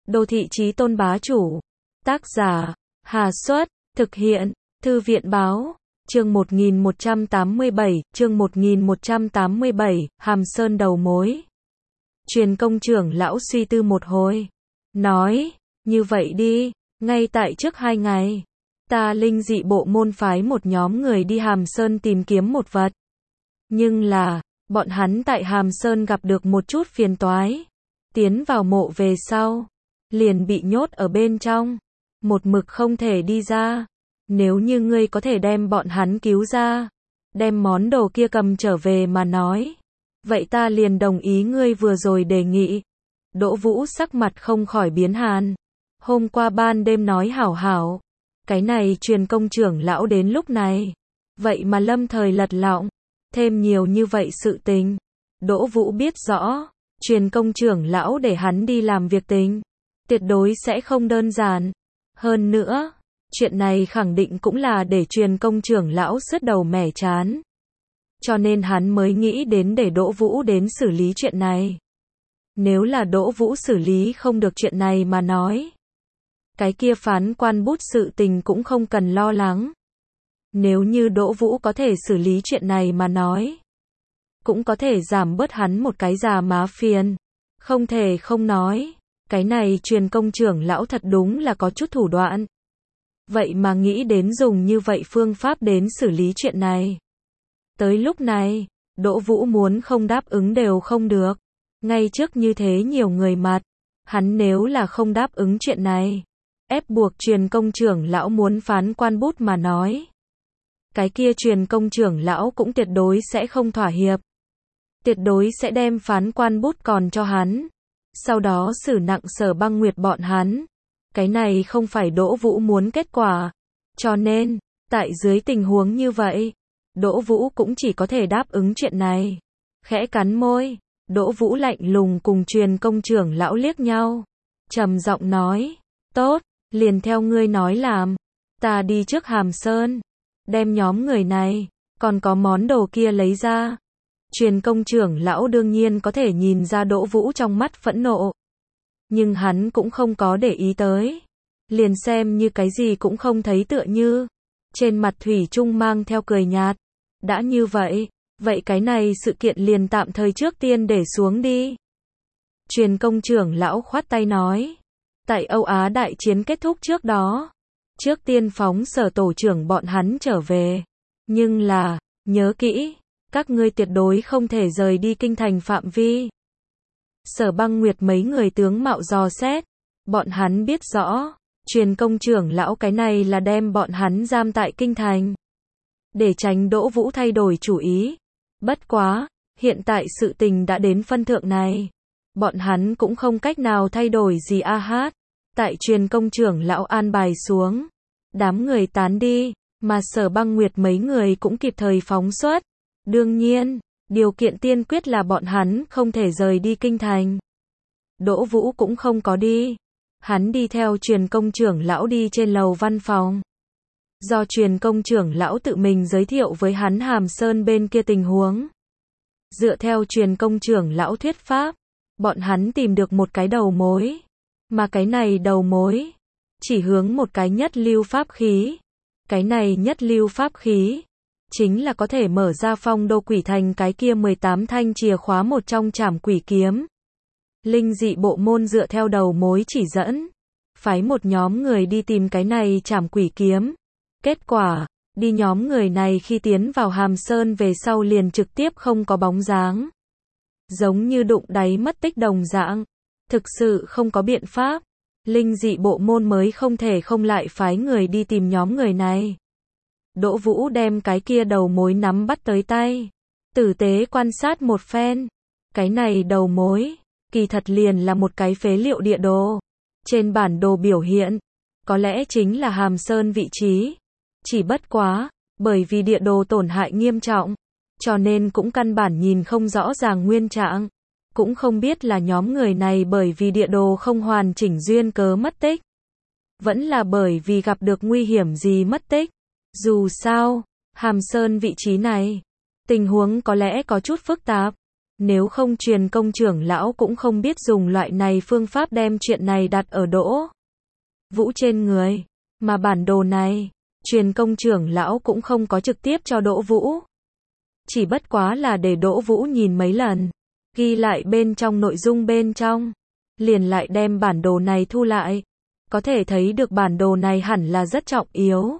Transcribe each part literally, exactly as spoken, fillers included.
Đô thị chí tôn bá chủ. Tác giả, Hà Xuất, thực hiện, Thư viện báo, chương một nghìn một trăm tám mươi bảy, chương một nghìn một trăm tám mươi bảy, Hàm Sơn đầu mối. Truyền công trưởng lão suy tư một hồi, nói, như vậy đi, ngay tại trước hai ngày, ta linh dị bộ môn phái một nhóm người đi Hàm Sơn tìm kiếm một vật. Nhưng là, bọn hắn tại Hàm Sơn gặp được một chút phiền toái. Tiến vào mộ về sau, liền bị nhốt ở bên trong, một mực không thể đi ra. Nếu như ngươi có thể đem bọn hắn cứu ra, đem món đồ kia cầm trở về mà nói, vậy ta liền đồng ý ngươi vừa rồi đề nghị. Đỗ Vũ sắc mặt không khỏi biến hàn. Hôm qua ban đêm nói hảo hảo, cái này truyền công trưởng lão đến lúc này, vậy mà lâm thời lật lọng, thêm nhiều như vậy sự tình. Đỗ Vũ biết rõ, truyền công trưởng lão để hắn đi làm việc tình, tuyệt đối sẽ không đơn giản. Hơn nữa, chuyện này khẳng định cũng là để truyền công trưởng lão sứt đầu mẻ chán. Cho nên hắn mới nghĩ đến để Đỗ Vũ đến xử lý chuyện này. Nếu là Đỗ Vũ xử lý không được chuyện này mà nói, cái kia phán quan bút sự tình cũng không cần lo lắng. Nếu như Đỗ Vũ có thể xử lý chuyện này mà nói, cũng có thể giảm bớt hắn một cái già má phiền. Không thể không nói, cái này truyền công trưởng lão thật đúng là có chút thủ đoạn. Vậy mà nghĩ đến dùng như vậy phương pháp đến xử lý chuyện này. Tới lúc này, Đỗ Vũ muốn không đáp ứng đều không được. Ngay trước như thế nhiều người mặt, hắn nếu là không đáp ứng chuyện này, ép buộc truyền công trưởng lão muốn phán quan bút mà nói, cái kia truyền công trưởng lão cũng tuyệt đối sẽ không thỏa hiệp. Tuyệt đối sẽ đem phán quan bút còn cho hắn. Sau đó xử nặng Sở Băng Nguyệt bọn hắn. Cái này không phải Đỗ Vũ muốn kết quả. Cho nên, tại dưới tình huống như vậy, Đỗ Vũ cũng chỉ có thể đáp ứng chuyện này. Khẽ cắn môi, Đỗ Vũ lạnh lùng cùng truyền công trưởng lão liếc nhau. Trầm giọng nói, tốt, liền theo ngươi nói làm. Ta đi trước Hàm Sơn, đem nhóm người này, còn có món đồ kia lấy ra. Truyền công trưởng lão đương nhiên có thể nhìn ra Đỗ Vũ trong mắt phẫn nộ. Nhưng hắn cũng không có để ý tới. Liền xem như cái gì cũng không thấy tựa như. Trên mặt thủy chung mang theo cười nhạt. Đã như vậy, vậy cái này sự kiện liền tạm thời trước tiên để xuống đi. Truyền công trưởng lão khoát tay nói. Tại Âu Á đại chiến kết thúc trước đó, trước tiên phóng Sở tổ trưởng bọn hắn trở về. Nhưng là, nhớ kỹ, các ngươi tuyệt đối không thể rời đi kinh thành phạm vi. Sở Băng Nguyệt mấy người tướng mạo dò xét, bọn hắn biết rõ, truyền công trưởng lão cái này là đem bọn hắn giam tại kinh thành, để tránh Đỗ Vũ thay đổi chủ ý. Bất quá, hiện tại sự tình đã đến phân thượng này, bọn hắn cũng không cách nào thay đổi gì a hát. Tại truyền công trưởng lão an bài xuống, đám người tán đi, mà Sở Băng Nguyệt mấy người cũng kịp thời phóng xuất. Đương nhiên, điều kiện tiên quyết là bọn hắn không thể rời đi kinh thành. Đỗ Vũ cũng không có đi. Hắn đi theo truyền công trưởng lão đi trên lầu văn phòng. Do truyền công trưởng lão tự mình giới thiệu với hắn Hàm Sơn bên kia tình huống. Dựa theo truyền công trưởng lão thuyết pháp, bọn hắn tìm được một cái đầu mối. Mà cái này đầu mối, chỉ hướng một cái nhất lưu pháp khí. Cái này nhất lưu pháp khí, chính là có thể mở ra Phong Đô Quỷ Thành cái kia mười tám thanh chìa khóa một trong Trảm Quỷ Kiếm. Linh dị bộ môn dựa theo đầu mối chỉ dẫn, phái một nhóm người đi tìm cái này Trảm Quỷ Kiếm. Kết quả, đi nhóm người này khi tiến vào Hàm Sơn về sau liền trực tiếp không có bóng dáng. Giống như đụng đáy mất tích đồng dạng. Thực sự không có biện pháp. Linh dị bộ môn mới không thể không lại phái người đi tìm nhóm người này. Đỗ Vũ đem cái kia đầu mối nắm bắt tới tay, tử tế quan sát một phen. Cái này đầu mối, kỳ thật liền là một cái phế liệu địa đồ. Trên bản đồ biểu hiện, có lẽ chính là Hàm Sơn vị trí. Chỉ bất quá, bởi vì địa đồ tổn hại nghiêm trọng, cho nên cũng căn bản nhìn không rõ ràng nguyên trạng. Cũng không biết là nhóm người này bởi vì địa đồ không hoàn chỉnh duyên cớ mất tích, vẫn là bởi vì gặp được nguy hiểm gì mất tích. Dù sao, Hàm Sơn vị trí này, tình huống có lẽ có chút phức tạp. Nếu không truyền công trưởng lão cũng không biết dùng loại này phương pháp đem chuyện này đặt ở Đỗ Vũ trên người. Mà bản đồ này, truyền công trưởng lão cũng không có trực tiếp cho Đỗ Vũ. Chỉ bất quá là để Đỗ Vũ nhìn mấy lần, ghi lại bên trong nội dung bên trong, liền lại đem bản đồ này thu lại. Có thể thấy được bản đồ này hẳn là rất trọng yếu.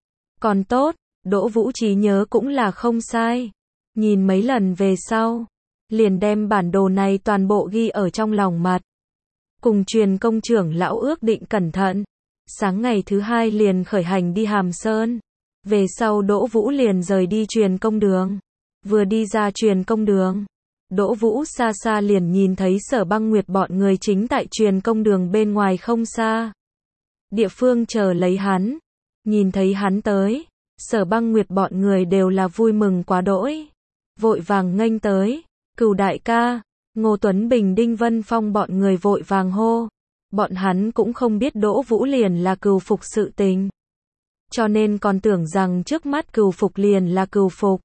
Còn tốt, Đỗ Vũ trí nhớ cũng là không sai. Nhìn mấy lần về sau, liền đem bản đồ này toàn bộ ghi ở trong lòng mặt. Cùng truyền công trưởng lão ước định cẩn thận. Sáng ngày thứ hai liền khởi hành đi Hàm Sơn. Về sau Đỗ Vũ liền rời đi truyền công đường. Vừa đi ra truyền công đường, Đỗ Vũ xa xa liền nhìn thấy Sở Băng Nguyệt bọn người chính tại truyền công đường bên ngoài không xa. Địa phương chờ lấy hắn. Nhìn thấy hắn tới, Sở Băng Nguyệt bọn người đều là vui mừng quá đỗi. Vội vàng nghênh tới. Cửu đại ca, Ngô Tuấn Bình, Đinh Vân Phong bọn người vội vàng hô. Bọn hắn cũng không biết Đỗ Vũ liền là cừu phục sự tình. Cho nên còn tưởng rằng trước mắt cừu phục liền là cừu phục.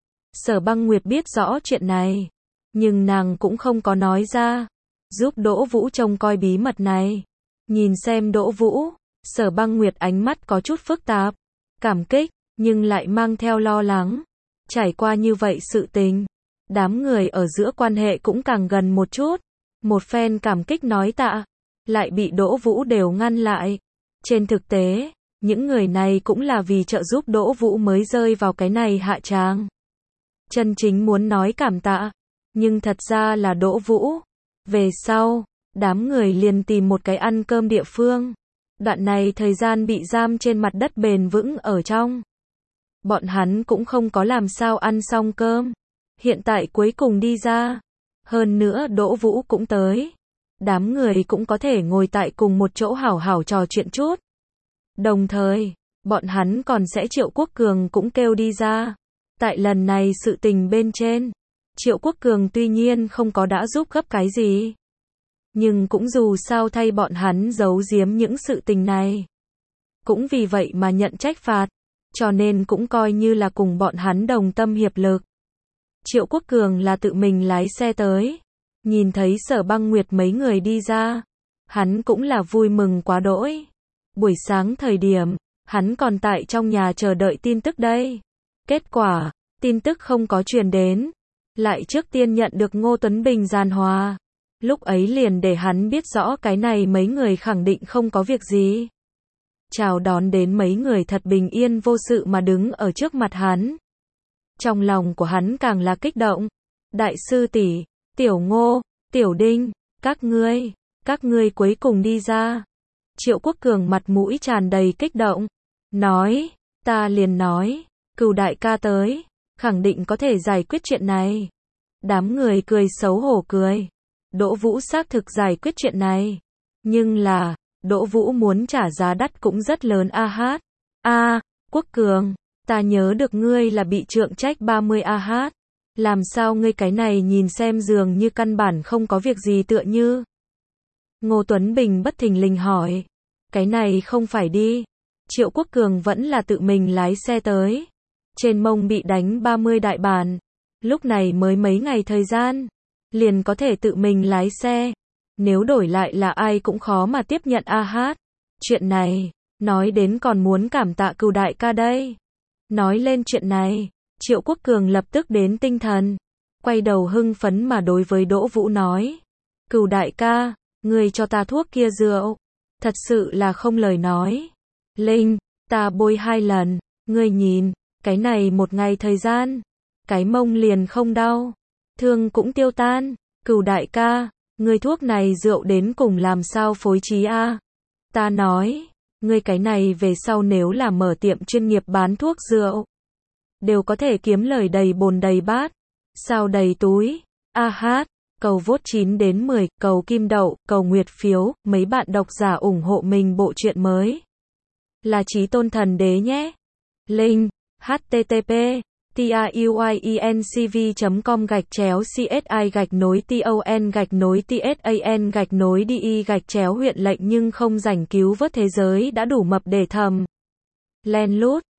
Sở Băng Nguyệt biết rõ chuyện này, nhưng nàng cũng không có nói ra, giúp Đỗ Vũ trông coi bí mật này. Nhìn xem Đỗ Vũ, Sở Băng Nguyệt ánh mắt có chút phức tạp, cảm kích, nhưng lại mang theo lo lắng. Trải qua như vậy sự tình, đám người ở giữa quan hệ cũng càng gần một chút. Một phen cảm kích nói tạ, lại bị Đỗ Vũ đều ngăn lại. Trên thực tế, những người này cũng là vì trợ giúp Đỗ Vũ mới rơi vào cái này hạ tràng. Chân chính muốn nói cảm tạ, nhưng thật ra là Đỗ Vũ. Về sau, đám người liền tìm một cái ăn cơm địa phương. Đoạn này thời gian bị giam trên mặt đất bền vững ở trong. Bọn hắn cũng không có làm sao ăn xong cơm. Hiện tại cuối cùng đi ra. Hơn nữa Đỗ Vũ cũng tới. Đám người cũng có thể ngồi tại cùng một chỗ hảo hảo trò chuyện chút. Đồng thời, bọn hắn còn sẽ Triệu Quốc Cường cũng kêu đi ra. Tại lần này sự tình bên trên, Triệu Quốc Cường tuy nhiên không có đã giúp gấp cái gì, nhưng cũng dù sao thay bọn hắn giấu giếm những sự tình này. Cũng vì vậy mà nhận trách phạt, cho nên cũng coi như là cùng bọn hắn đồng tâm hiệp lực. Triệu Quốc Cường là tự mình lái xe tới, nhìn thấy Sở Băng Nguyệt mấy người đi ra, hắn cũng là vui mừng quá đỗi. Buổi sáng thời điểm, hắn còn tại trong nhà chờ đợi tin tức đây. Kết quả, tin tức không có truyền đến, lại trước tiên nhận được Ngô Tuấn Bình giàn hòa. Lúc ấy liền để hắn biết rõ cái này mấy người khẳng định không có việc gì. Chào đón đến mấy người thật bình yên vô sự mà đứng ở trước mặt hắn. Trong lòng của hắn càng là kích động. Đại sư tỷ, Tiểu Ngô, Tiểu Đinh, các ngươi, các ngươi cuối cùng đi ra. Triệu Quốc Cường mặt mũi tràn đầy kích động, nói, ta liền nói, Cửu đại ca tới, khẳng định có thể giải quyết chuyện này. Đám người cười xấu hổ cười. Đỗ Vũ xác thực giải quyết chuyện này, nhưng là, Đỗ Vũ muốn trả giá đắt cũng rất lớn a hát. A, Quốc Cường, ta nhớ được ngươi là bị trượng trách ba mươi a hát. Làm sao ngươi cái này nhìn xem dường như căn bản không có việc gì tựa như. Ngô Tuấn Bình bất thình lình hỏi. Cái này không phải đi. Triệu Quốc Cường vẫn là tự mình lái xe tới. Trên mông bị đánh ba mươi đại bản. Lúc này mới mấy ngày thời gian. Liền có thể tự mình lái xe. Nếu đổi lại là ai cũng khó mà tiếp nhận a hát. Chuyện này, nói đến còn muốn cảm tạ Cửu đại ca đây. Nói lên chuyện này, Triệu Quốc Cường lập tức đến tinh thần. Quay đầu hưng phấn mà đối với Đỗ Vũ nói. Cửu đại ca, ngươi cho ta thuốc kia rượu. Thật sự là không lời nói. Linh, ta bôi hai lần, ngươi nhìn, cái này một ngày thời gian. Cái mông liền không đau. Thương cũng tiêu tan. Cửu đại ca, ngươi thuốc này rượu đến cùng làm sao phối trí a? Ta nói, ngươi cái này về sau nếu là mở tiệm chuyên nghiệp bán thuốc rượu, đều có thể kiếm lời đầy bồn đầy bát, sao đầy túi. A hát, cầu vote chín đến mười, cầu kim đậu, cầu nguyệt phiếu, mấy bạn độc giả ủng hộ mình bộ truyện mới. Là Chí Tôn Thần Đế nhé. Link, http tuyencv chấm com gạch chéo csi gạch nối ton gạch nối tsan gạch nối đi gạch chéo huyện lệnh nhưng không rảnh cứu vớt thế giới đã đủ mập để thầm. Len lút.